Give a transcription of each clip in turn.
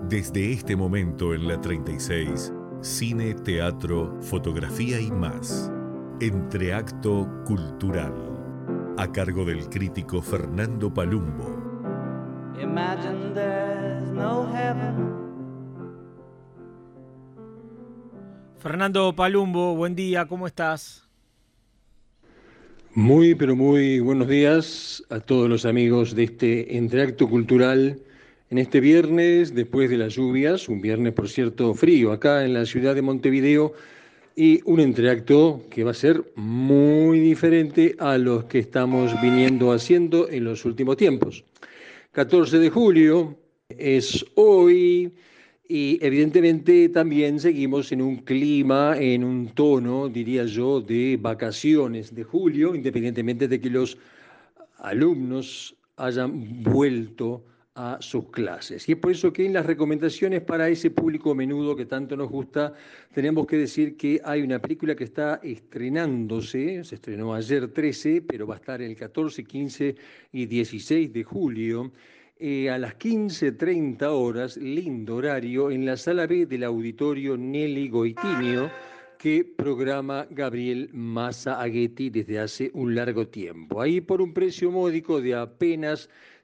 Desde este momento en la 36, cine, teatro, fotografía y más. Entreacto Cultural. A cargo del crítico Fernando Palumbo. Imagine there's no heaven. Fernando Palumbo, buen día, ¿cómo estás? Muy, pero muy buenos días a todos los amigos de este Entreacto Cultural en este viernes, después de las lluvias, un viernes, por cierto, frío, acá en la ciudad de Montevideo, y un entreacto que va a ser muy diferente a los que estamos viniendo haciendo en los últimos tiempos. 14 de julio es hoy. Y evidentemente también seguimos en un clima, en un tono, diría yo, de vacaciones de julio, independientemente de que los alumnos hayan vuelto a sus clases. Y es por eso que en las recomendaciones para ese público menudo que tanto nos gusta, tenemos que decir que hay una película que está estrenándose, se estrenó ayer 13, pero va a estar el 14, 15 y 16 de julio, a las 15:30 horas, lindo horario, en la sala B del auditorio Nelly Goitinio, que programa Gabriel Massa Aghetti desde hace un largo tiempo. Ahí por un precio módico de apenas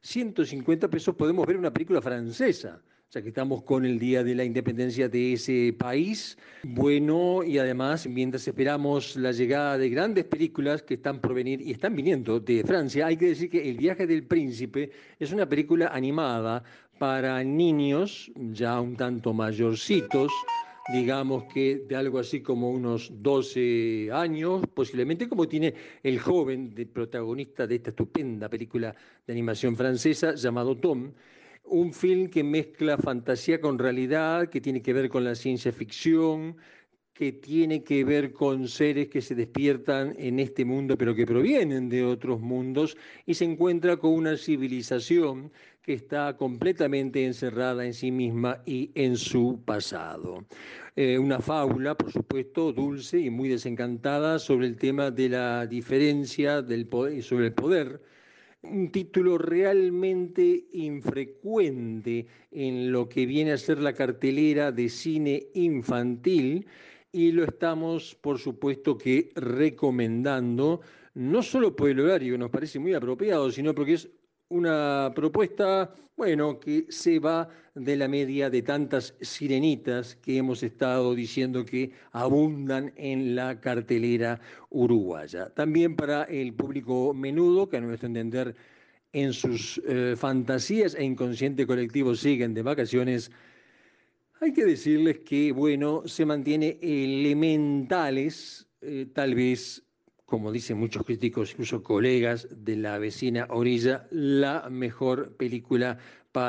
150 pesos podemos ver una película francesa, ya que estamos con el Día de la Independencia de ese país. Bueno, y además, mientras esperamos la llegada de grandes películas que están por venir y están viniendo de Francia, hay que decir que El viaje del príncipe es una película animada para niños ya un tanto mayorcitos, digamos que de algo así como unos 12 años, posiblemente, como tiene el joven protagonista de esta estupenda película de animación francesa llamado Tom. Un film que mezcla fantasía con realidad, que tiene que ver con la ciencia ficción, que tiene que ver con seres que se despiertan en este mundo, pero que provienen de otros mundos, y se encuentra con una civilización que está completamente encerrada en sí misma y en su pasado. Una fábula, por supuesto, dulce y muy desencantada sobre el tema de la diferencia del poder, sobre el poder. Un título realmente infrecuente en lo que viene a ser la cartelera de cine infantil, y lo estamos, por supuesto, que recomendando, no solo por el horario, que nos parece muy apropiado, sino porque es una propuesta, bueno, que se va de la media de tantas sirenitas que hemos estado diciendo que abundan en la cartelera uruguaya. También para el público menudo, que a nuestro entender en sus fantasías e inconsciente colectivo siguen de vacaciones, hay que decirles que, bueno, se mantiene elementales, tal vez, como dicen muchos críticos, incluso colegas de la vecina orilla, la mejor película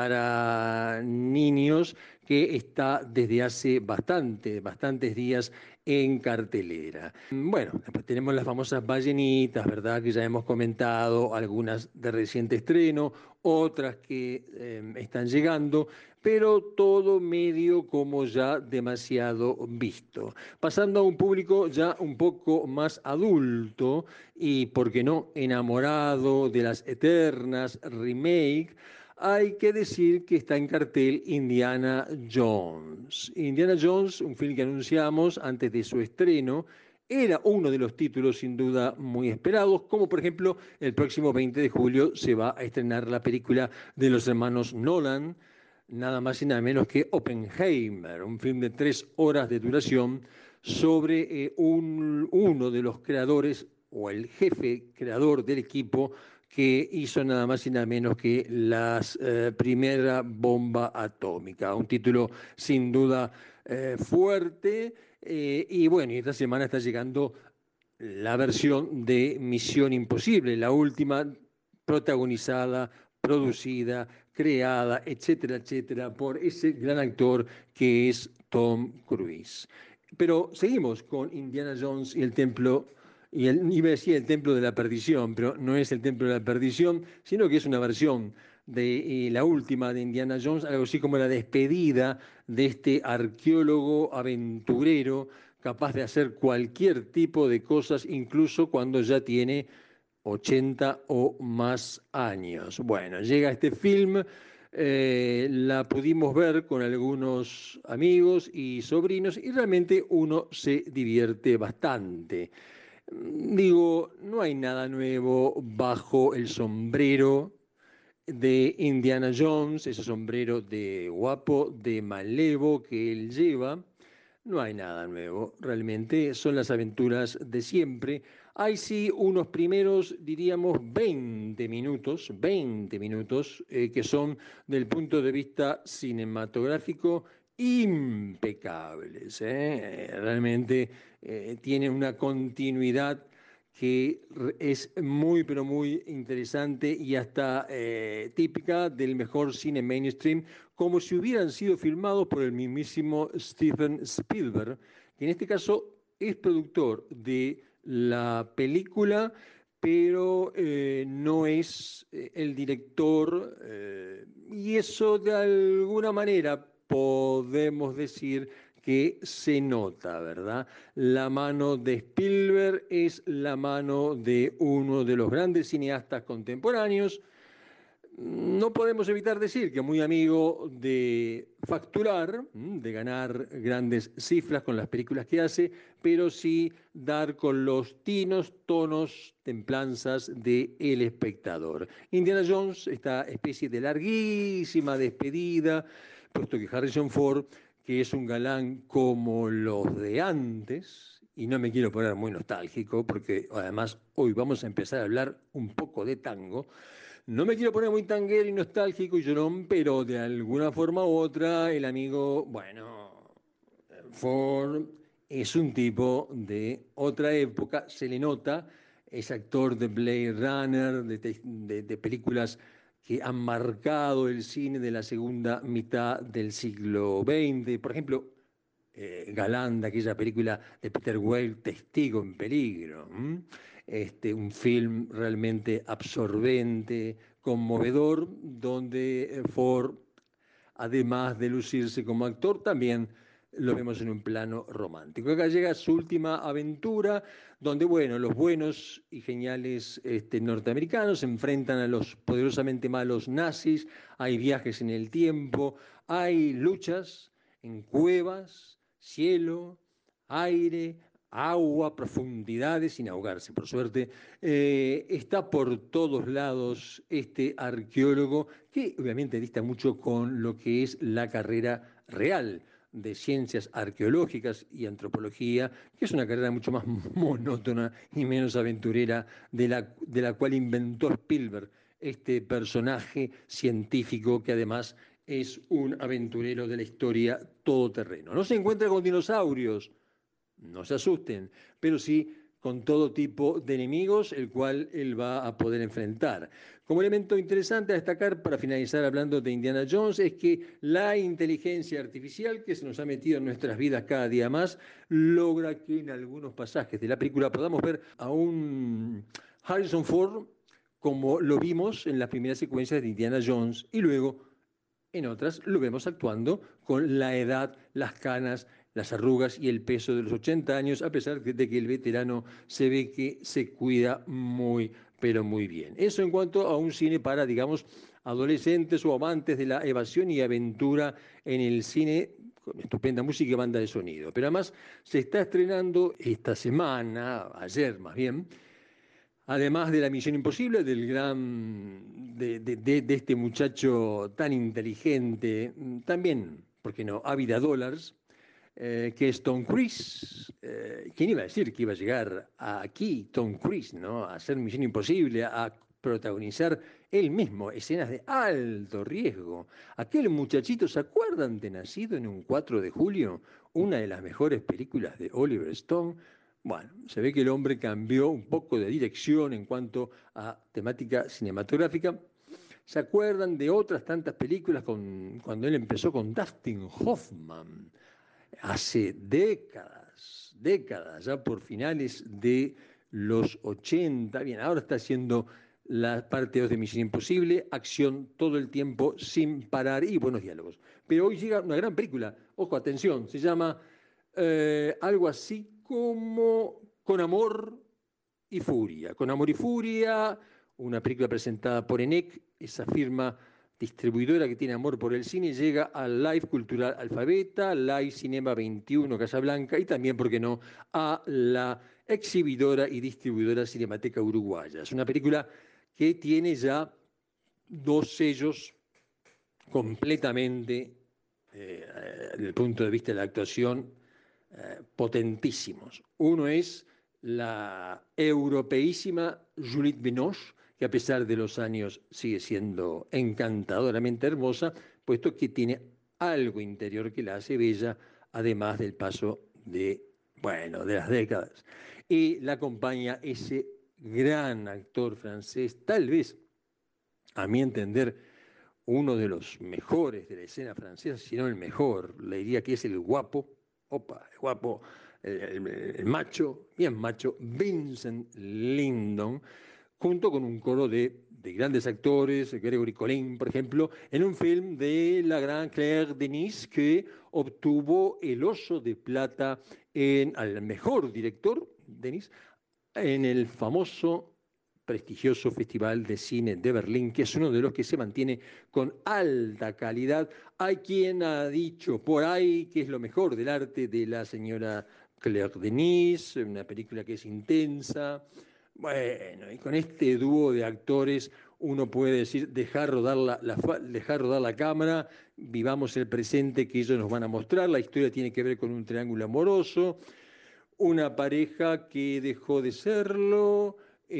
para niños que está desde hace bastantes días en cartelera. Bueno, después tenemos las famosas ballenitas, ¿verdad? Que ya hemos comentado, algunas de reciente estreno, otras que están llegando, pero todo medio como ya demasiado visto. Pasando a un público ya un poco más adulto y, ¿por qué no?, enamorado de las eternas remake, hay que decir que está en cartel Indiana Jones. Indiana Jones, un film que anunciamos antes de su estreno, era uno de los títulos sin duda muy esperados, como por ejemplo el próximo 20 de julio se va a estrenar la película de los hermanos Nolan, nada más y nada menos que Oppenheimer, un film de 3 horas de duración sobre uno de los creadores o el jefe creador del equipo que hizo nada más y nada menos que la primera bomba atómica. Un título sin duda fuerte, y bueno, y esta semana está llegando la versión de Misión Imposible, la última, protagonizada, producida, creada, etcétera, etcétera, por ese gran actor que es Tom Cruise. Pero seguimos con Indiana Jones y el templo, iba a decir el templo de la perdición, pero no es el templo de la perdición, sino que es una versión de la última de Indiana Jones, algo así como la despedida de este arqueólogo aventurero capaz de hacer cualquier tipo de cosas, incluso cuando ya tiene 80 o más años. Bueno, llega este film La pudimos ver con algunos amigos y sobrinos y realmente uno se divierte bastante. Digo, no hay nada nuevo bajo el sombrero de Indiana Jones, ese sombrero de guapo, de malevo que él lleva. No hay nada nuevo, realmente son las aventuras de siempre. Hay sí unos primeros, diríamos, 20 minutos, que son del punto de vista cinematográfico impecables. Realmente tiene una continuidad que es muy, pero muy interesante y hasta típica del mejor cine mainstream, como si hubieran sido filmados por el mismísimo Steven Spielberg, que en este caso es productor de la película, pero no es el director, y eso de alguna manera podemos decir que se nota, ¿verdad? La mano de Spielberg es la mano de uno de los grandes cineastas contemporáneos. No podemos evitar decir que muy amigo de facturar, de ganar grandes cifras con las películas que hace, pero sí dar con los tonos, templanzas de El Espectador. Indiana Jones, esta especie de larguísima despedida, puesto que Harrison Ford, que es un galán como los de antes, y no me quiero poner muy nostálgico, porque además hoy vamos a empezar a hablar un poco de tango. No me quiero poner muy tanguero y nostálgico y llorón, pero de alguna forma u otra el amigo, bueno, Ford es un tipo de otra época, se le nota, es actor de Blade Runner, de películas que han marcado el cine de la segunda mitad del siglo XX. Por ejemplo, galán de aquella película de Peter Weir, Testigo en Peligro. Un film realmente absorbente, conmovedor, donde Ford, además de lucirse como actor, también lo vemos en un plano romántico. Acá llega su última aventura, donde, bueno, los buenos y geniales norteamericanos se enfrentan a los poderosamente malos nazis, hay viajes en el tiempo, hay luchas en cuevas, cielo, aire, agua, profundidades, sin ahogarse, por suerte. Está por todos lados este arqueólogo que obviamente dista mucho con lo que es la carrera real de ciencias arqueológicas y antropología, que es una carrera mucho más monótona y menos aventurera de la cual inventó Spielberg, este personaje científico que además es un aventurero de la historia todoterreno. No se encuentra con dinosaurios, no se asusten, pero sí con todo tipo de enemigos, el cual él va a poder enfrentar. Como elemento interesante a destacar, para finalizar hablando de Indiana Jones, es que la inteligencia artificial que se nos ha metido en nuestras vidas cada día más, logra que en algunos pasajes de la película podamos ver a un Harrison Ford como lo vimos en las primeras secuencias de Indiana Jones y luego en otras lo vemos actuando con la edad, las canas, las arrugas y el peso de los 80 años, a pesar de que el veterano se ve que se cuida muy, pero muy bien. Eso en cuanto a un cine para, digamos, adolescentes o amantes de la evasión y aventura en el cine, con estupenda música y banda de sonido. Pero además se está estrenando esta semana, ayer más bien, además de la Misión Imposible, del de este muchacho tan inteligente, también, ¿por qué no?, Ávida Dollars, que es Tom Cruise. ¿Quién iba a decir que iba a llegar aquí Tom Cruise, ¿no?, a hacer Misión Imposible, a protagonizar él mismo escenas de alto riesgo? Aquel muchachito, ¿se acuerdan de Nacido en un 4 de julio? Una de las mejores películas de Oliver Stone. Bueno, se ve que el hombre cambió un poco de dirección en cuanto a temática cinematográfica. ¿Se acuerdan de otras tantas películas cuando él empezó con Dustin Hoffman? Hace décadas, ya por finales de los 80. Bien, ahora está haciendo la parte 2 de Misión Imposible, acción todo el tiempo sin parar y buenos diálogos. Pero hoy llega una gran película, ojo, atención, se llama algo así como Con Amor y Furia. Con Amor y Furia, una película presentada por ENEC, esa firma distribuidora que tiene amor por el cine, llega al Live Cultural Alfabeta, Live Cinema 21 Casablanca y también, ¿por qué no?, a la exhibidora y distribuidora Cinemateca Uruguaya. Es una película que tiene ya dos sellos completamente, desde el punto de vista de la actuación, potentísimos. Uno es la europeísima Juliette Binoche, que a pesar de los años sigue siendo encantadoramente hermosa, puesto que tiene algo interior que la hace bella, además del paso de las décadas. Y la acompaña ese gran actor francés, tal vez, a mi entender, uno de los mejores de la escena francesa, si no el mejor, le diría que es el guapo, el guapo, el macho, bien macho, Vincent Lindon, junto con un coro de grandes actores, Gregory Colin, por ejemplo, en un film de la gran Claire Denis que obtuvo el Oso de Plata al mejor director, Denis, en el famoso prestigioso Festival de Cine de Berlín, que es uno de los que se mantiene con alta calidad. Hay quien ha dicho por ahí que es lo mejor del arte de la señora Claire Denis, una película que es intensa. Bueno, y con este dúo de actores uno puede decir, dejar rodar la cámara, vivamos el presente que ellos nos van a mostrar. La historia tiene que ver con un triángulo amoroso, una pareja que dejó de serlo,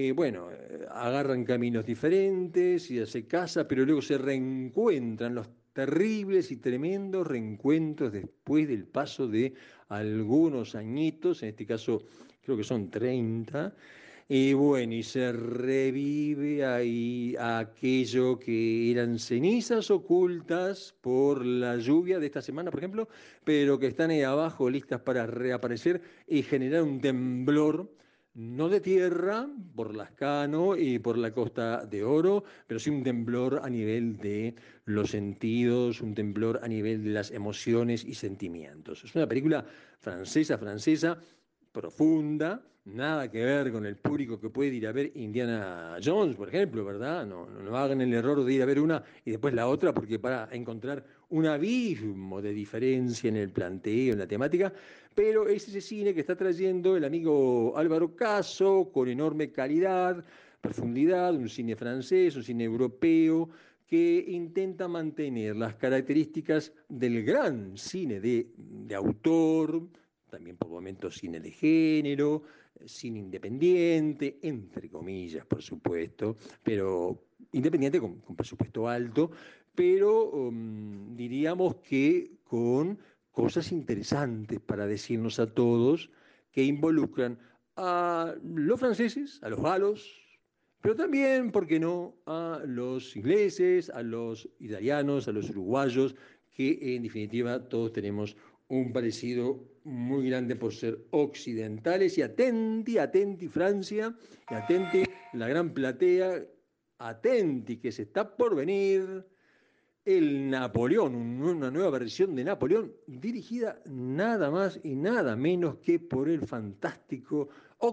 agarran caminos diferentes y se casa, pero luego se reencuentran, los terribles y tremendos reencuentros después del paso de algunos añitos, en este caso creo que son 30, y bueno, y se revive ahí aquello que eran cenizas ocultas por la lluvia de esta semana, por ejemplo, pero que están ahí abajo listas para reaparecer y generar un temblor, no de tierra, por Lascano y por la Costa de Oro, pero sí un temblor a nivel de los sentidos, un temblor a nivel de las emociones y sentimientos. Es una película francesa, profunda, nada que ver con el público que puede ir a ver Indiana Jones, por ejemplo, ¿verdad? No hagan el error de ir a ver una y después la otra, porque para encontrar un abismo de diferencia en el planteo, en la temática, pero es ese cine que está trayendo el amigo Álvaro Caso, con enorme calidad, profundidad, un cine francés, un cine europeo, que intenta mantener las características del gran cine de autor, también por momentos cine de género, cine independiente, entre comillas, por supuesto, pero independiente con presupuesto alto, pero diríamos que con cosas interesantes para decirnos a todos que involucran a los franceses, a los galos, pero también, ¿por qué no?, a los ingleses, a los italianos, a los uruguayos, que en definitiva todos tenemos un parecido muy grande por ser occidentales. Y atenti Francia, y atenti la gran platea, atenti que se está por venir el Napoleón, una nueva versión de Napoleón, dirigida nada más y nada menos que por el fantástico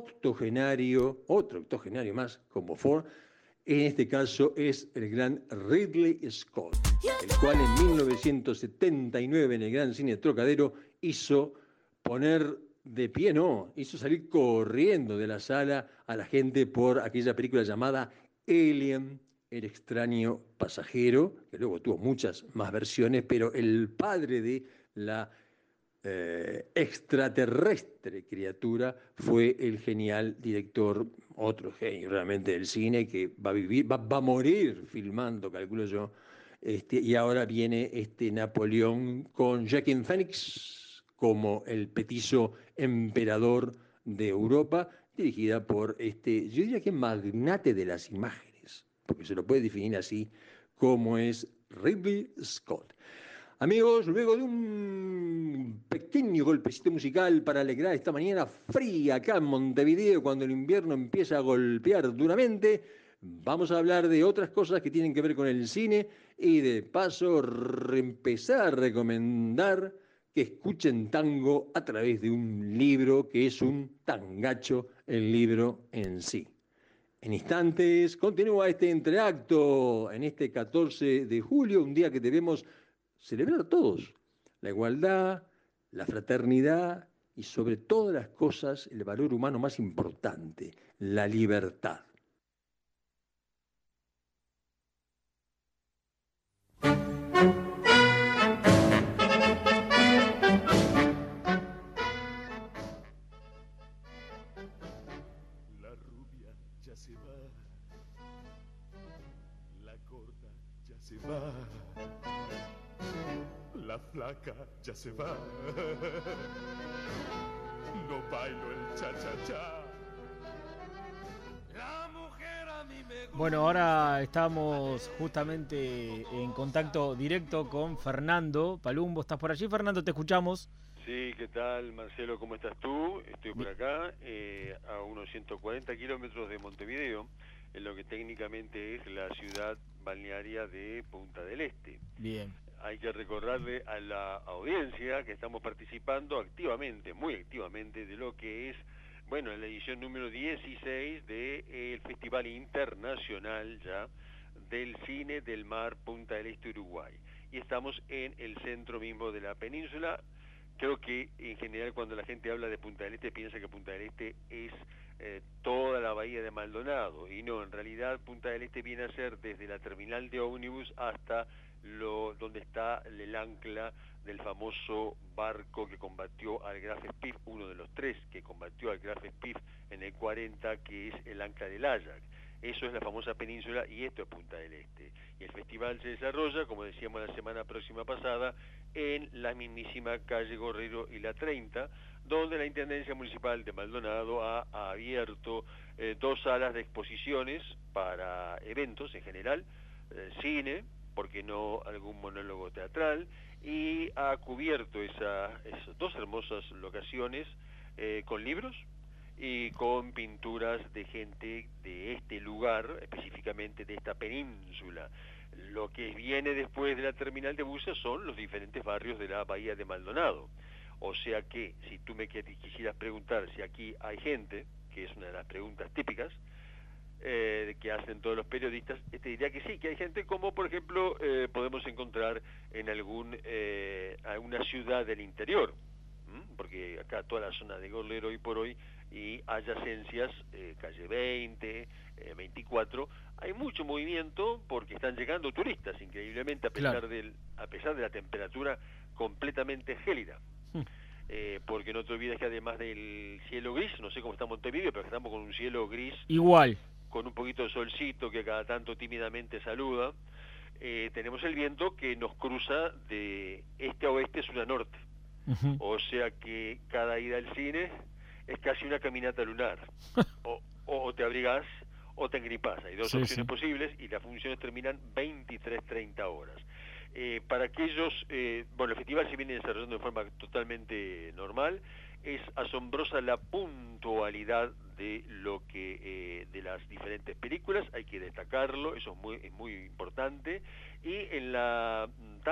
otro octogenario más como Ford. En este caso es el gran Ridley Scott, el cual en 1979 en el Gran Cine Trocadero hizo poner de pie, no, hizo salir corriendo de la sala a la gente por aquella película llamada Alien, el extraño pasajero, que luego tuvo muchas más versiones, pero el padre de la extraterrestre criatura fue el genial director, otro genio realmente del cine, que va a morir filmando, calculo yo, y ahora viene este Napoleón con Joaquin Phoenix como el petizo emperador de Europa, dirigida por yo diría que magnate de las imágenes, porque se lo puede definir así, como es Ridley Scott. Amigos, luego de un pequeño golpecito musical para alegrar esta mañana fría acá en Montevideo, cuando el invierno empieza a golpear duramente, vamos a hablar de otras cosas que tienen que ver con el cine y de paso empezar a recomendar que escuchen tango a través de un libro que es un tangacho, el libro en sí. En instantes continúa este entreacto en este 14 de julio, un día que debemos celebrar todos. La igualdad, la fraternidad y sobre todas las cosas el valor humano más importante, la libertad. La rubia ya se va, la gorda ya se va, la flaca ya se va. No bailo el cha-cha-cha. La mujer a mí me gusta. Bueno, ahora estamos justamente en contacto directo con Fernando Palumbo. ¿Estás por allí, Fernando? Te escuchamos. Sí, ¿qué tal, Marcelo? ¿Cómo estás tú? Estoy por acá, a unos 140 kilómetros de Montevideo, en lo que técnicamente es la ciudad balnearia de Punta del Este. Bien. Hay que recordarle a la audiencia que estamos participando activamente, muy activamente, de lo que es, bueno, la edición número 16 del Festival Internacional ya del Cine del Mar Punta del Este, Uruguay. Y estamos en el centro mismo de la península. Creo que en general cuando la gente habla de Punta del Este piensa que Punta del Este es toda la bahía de Maldonado, y no, en realidad Punta del Este viene a ser desde la terminal de ómnibus hasta donde está el ancla del famoso barco que combatió al Graf Spee, uno de los tres que combatió al Graf Spee en el 40, que es el ancla del Ajax. Eso es la famosa península y esto es Punta del Este. Y el festival se desarrolla, como decíamos la semana próxima pasada, en la mismísima calle Gorrero y la 30, donde la Intendencia Municipal de Maldonado ha abierto 2 salas de exposiciones para eventos en general, cine, porque no algún monólogo teatral, y ha cubierto esas 2 hermosas locaciones con libros y con pinturas de gente de este lugar, específicamente de esta península. Lo que viene después de la terminal de buses son los diferentes barrios de la bahía de Maldonado. O sea que, si tú me quisieras preguntar si aquí hay gente, que es una de las preguntas típicas que hacen todos los periodistas, te diría que sí, que hay gente como, por ejemplo, podemos encontrar en alguna ciudad del interior, porque acá toda la zona de Gorlero hoy por hoy y adyacencias, calle 20, 24, hay mucho movimiento porque están llegando turistas, increíblemente, a pesar de la temperatura completamente gélida. Porque no te olvides que además del cielo gris, no sé cómo está Montevideo, pero estamos con un cielo gris igual, con un poquito de solcito que cada tanto tímidamente saluda. Tenemos el viento que nos cruza de este a oeste, sur a norte. O sea que cada ida al cine es casi una caminata lunar. O te abrigás o te engripás. Hay 2 opciones posibles y las funciones terminan 23:30 horas. Para aquellos, bueno, el festival se viene desarrollando de forma totalmente normal. Es asombrosa la puntualidad de lo que de las diferentes películas, hay que destacarlo, eso es muy importante. Y en la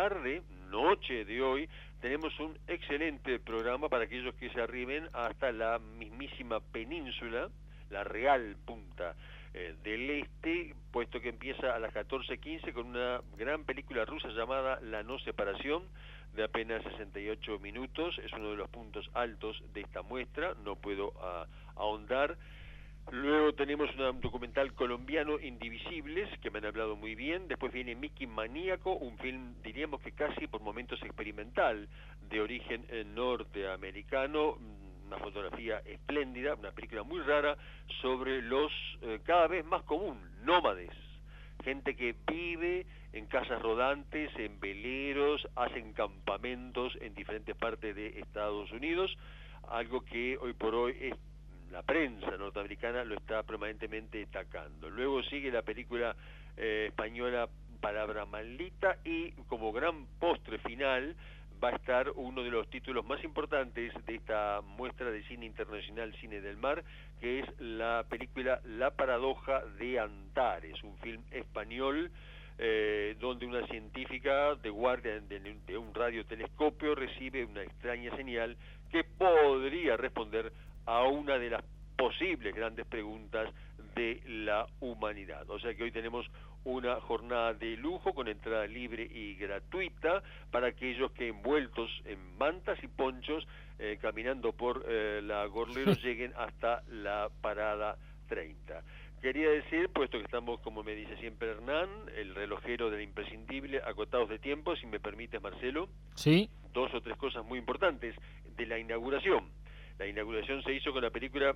noche de hoy, tenemos un excelente programa para aquellos que se arriben hasta la mismísima península, la Real Punta del Este, puesto que empieza a las 14:15 con una gran película rusa llamada La No Separación, de apenas 68 minutos, es uno de los puntos altos de esta muestra, no puedo ahondar. Luego tenemos un documental colombiano, Indivisibles, que me han hablado muy bien. Después viene Mickey Maníaco, un film, diríamos que casi por momentos experimental, de origen norteamericano, una fotografía espléndida, una película muy rara sobre los cada vez más común, nómades, gente que vive en casas rodantes, en veleros, hacen campamentos en diferentes partes de Estados Unidos, algo que hoy por hoy es la prensa norteamericana lo está permanentemente destacando. Luego sigue la película española Palabra Maldita, y como gran postre final va a estar uno de los títulos más importantes de esta muestra de cine internacional, Cine del Mar, que es la película La Paradoja de Antares, un film español donde una científica de guardia de un radiotelescopio recibe una extraña señal que podría responder a una de las posibles grandes preguntas de la humanidad. O sea que hoy tenemos una jornada de lujo con entrada libre y gratuita para aquellos que envueltos en mantas y ponchos, caminando por la Gorlero, lleguen hasta la parada 30. Quería decir, puesto que estamos, como me dice siempre Hernán, el relojero del imprescindible, acotados de tiempo, si me permites, Marcelo, sí, 2 o 3 cosas muy importantes de la inauguración. La inauguración se hizo con la película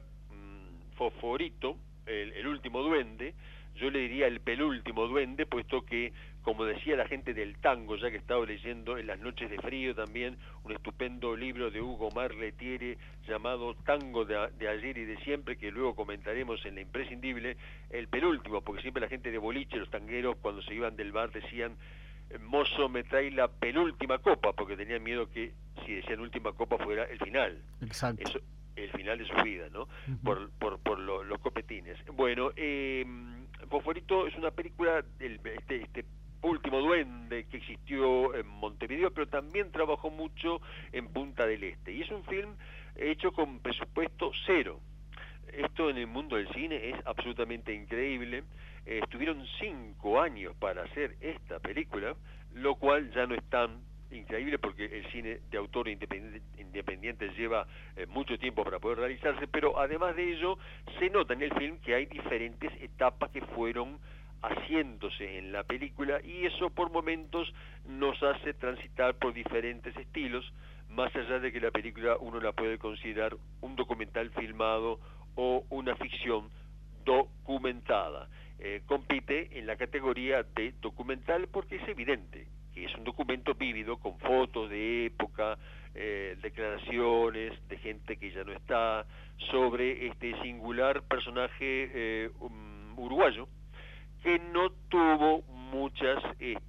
Fosforito, el último duende. Yo le diría el penúltimo duende, puesto que, como decía la gente del tango, ya que estaba leyendo en las noches de frío también un estupendo libro de Hugo Marletiere llamado Tango de ayer y de siempre, que luego comentaremos en la imprescindible, el penúltimo, porque siempre la gente de boliche, los tangueros, cuando se iban del bar decían: mozo, me trae la penúltima copa, porque tenían miedo que si decían última copa fuera el final. exacto. Eso, el final de su vida, ¿no? Por los copetines. Bueno, Fosforito es una película, este último duende que existió en Montevideo, pero también trabajó mucho en Punta del Este. Y es un film hecho con presupuesto cero. Esto en el mundo del cine es absolutamente increíble. Estuvieron 5 años para hacer esta película, lo cual ya no es tan increíble porque el cine de autor independiente lleva mucho tiempo para poder realizarse, pero además de ello se nota en el film que hay diferentes etapas que fueron haciéndose en la película, y eso por momentos nos hace transitar por diferentes estilos, más allá de que la película uno la puede considerar un documental filmado o una ficción documentada. Compite en la categoría de documental porque es evidente que es un documento vívido con fotos de época, declaraciones de gente que ya no está, sobre este singular personaje uruguayo, que no tuvo muchas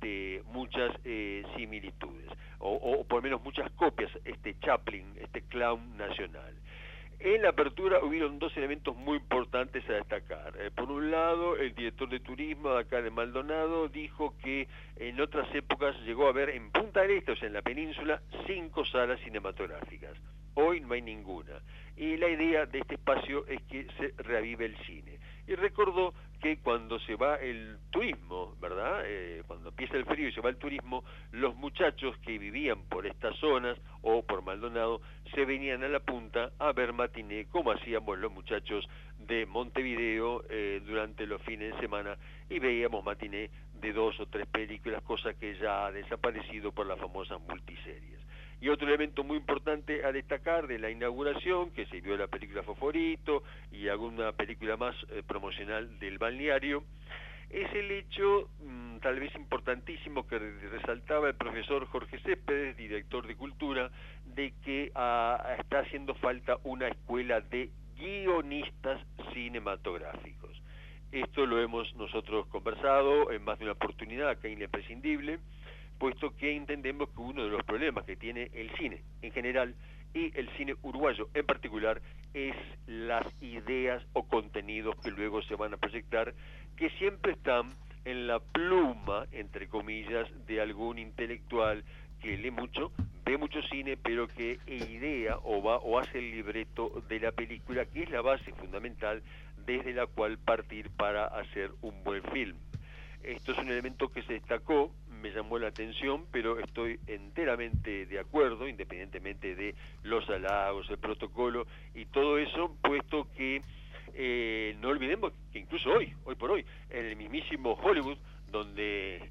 similitudes, o por lo menos muchas copias, Chaplin, clown nacional. En la apertura hubieron 2 elementos muy importantes a destacar. Por un lado, el director de turismo de acá de Maldonado dijo que en otras épocas llegó a haber en Punta del Este, o sea en la península, 5 salas cinematográficas. Hoy no hay ninguna. Y la idea de este espacio es que se reavive el cine. Y recordó que cuando se va el turismo, ¿verdad? Cuando empieza el frío y se va el turismo, los muchachos que vivían por estas zonas o por Maldonado se venían a la punta a ver matiné, como hacíamos los muchachos de Montevideo durante los fines de semana, y veíamos matiné de 2 o 3 películas, cosa que ya ha desaparecido por las famosas multiseries. Y otro elemento muy importante a destacar de la inauguración, que se vio la película Fosforito y alguna película más promocional del balneario, es el hecho tal vez importantísimo que resaltaba el profesor Jorge Céspedes, director de Cultura, de que está haciendo falta una escuela de guionistas cinematográficos. Esto lo hemos nosotros conversado en más de una oportunidad acá en La Imprescindible, puesto que entendemos que uno de los problemas que tiene el cine en general y el cine uruguayo en particular es las ideas o contenidos que luego se van a proyectar, que siempre están en la pluma, entre comillas, de algún intelectual que lee mucho, ve mucho cine, pero que idea o hace el libreto de la película, que es la base fundamental desde la cual partir para hacer un buen film. Esto es un elemento que se destacó, me llamó la atención, pero estoy enteramente de acuerdo, independientemente de los halagos, el protocolo y todo eso, puesto que no olvidemos que incluso hoy por hoy, en el mismísimo Hollywood, donde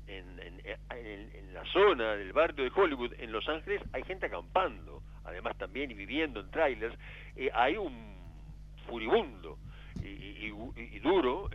en la zona del barrio de Hollywood, en Los Ángeles, hay gente acampando, además también y viviendo en trailers, hay un furibundo y duro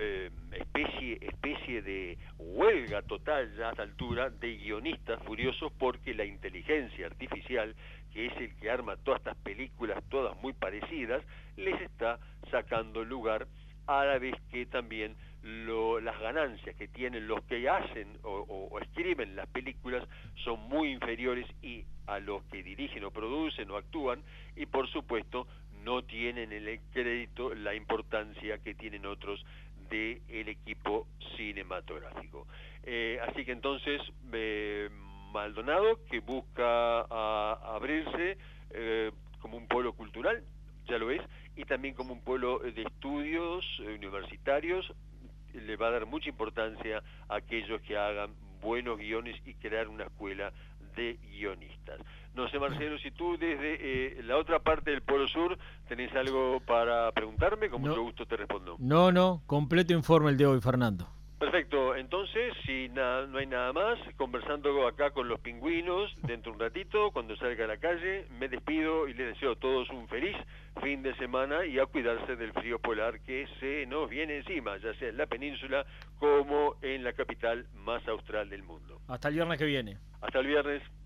especie de huelga total ya a esta altura de guionistas furiosos porque la inteligencia artificial, que es el que arma todas estas películas, todas muy parecidas, les está sacando lugar, a la vez que también las ganancias que tienen los que hacen o escriben las películas son muy inferiores y a los que dirigen o producen o actúan, y por supuesto no tienen el crédito, la importancia que tienen otros del equipo cinematográfico. Así que entonces Maldonado, que busca abrirse como un polo cultural, ya lo es, y también como un pueblo de estudios universitarios. Le va a dar mucha importancia a aquellos que hagan buenos guiones y crear una escuela de guionistas. No sé, Marcelo, si tú desde la otra parte del Polo Sur tenés algo para preguntarme, con mucho gusto te respondo. No, completo informe el de hoy, Fernando. Perfecto, entonces, si no hay nada más, conversando acá con los pingüinos, dentro de un ratito, cuando salga a la calle, me despido y les deseo a todos un feliz fin de semana y a cuidarse del frío polar que se nos viene encima, ya sea en la península como en la capital más austral del mundo. Hasta el viernes que viene. Hasta el viernes.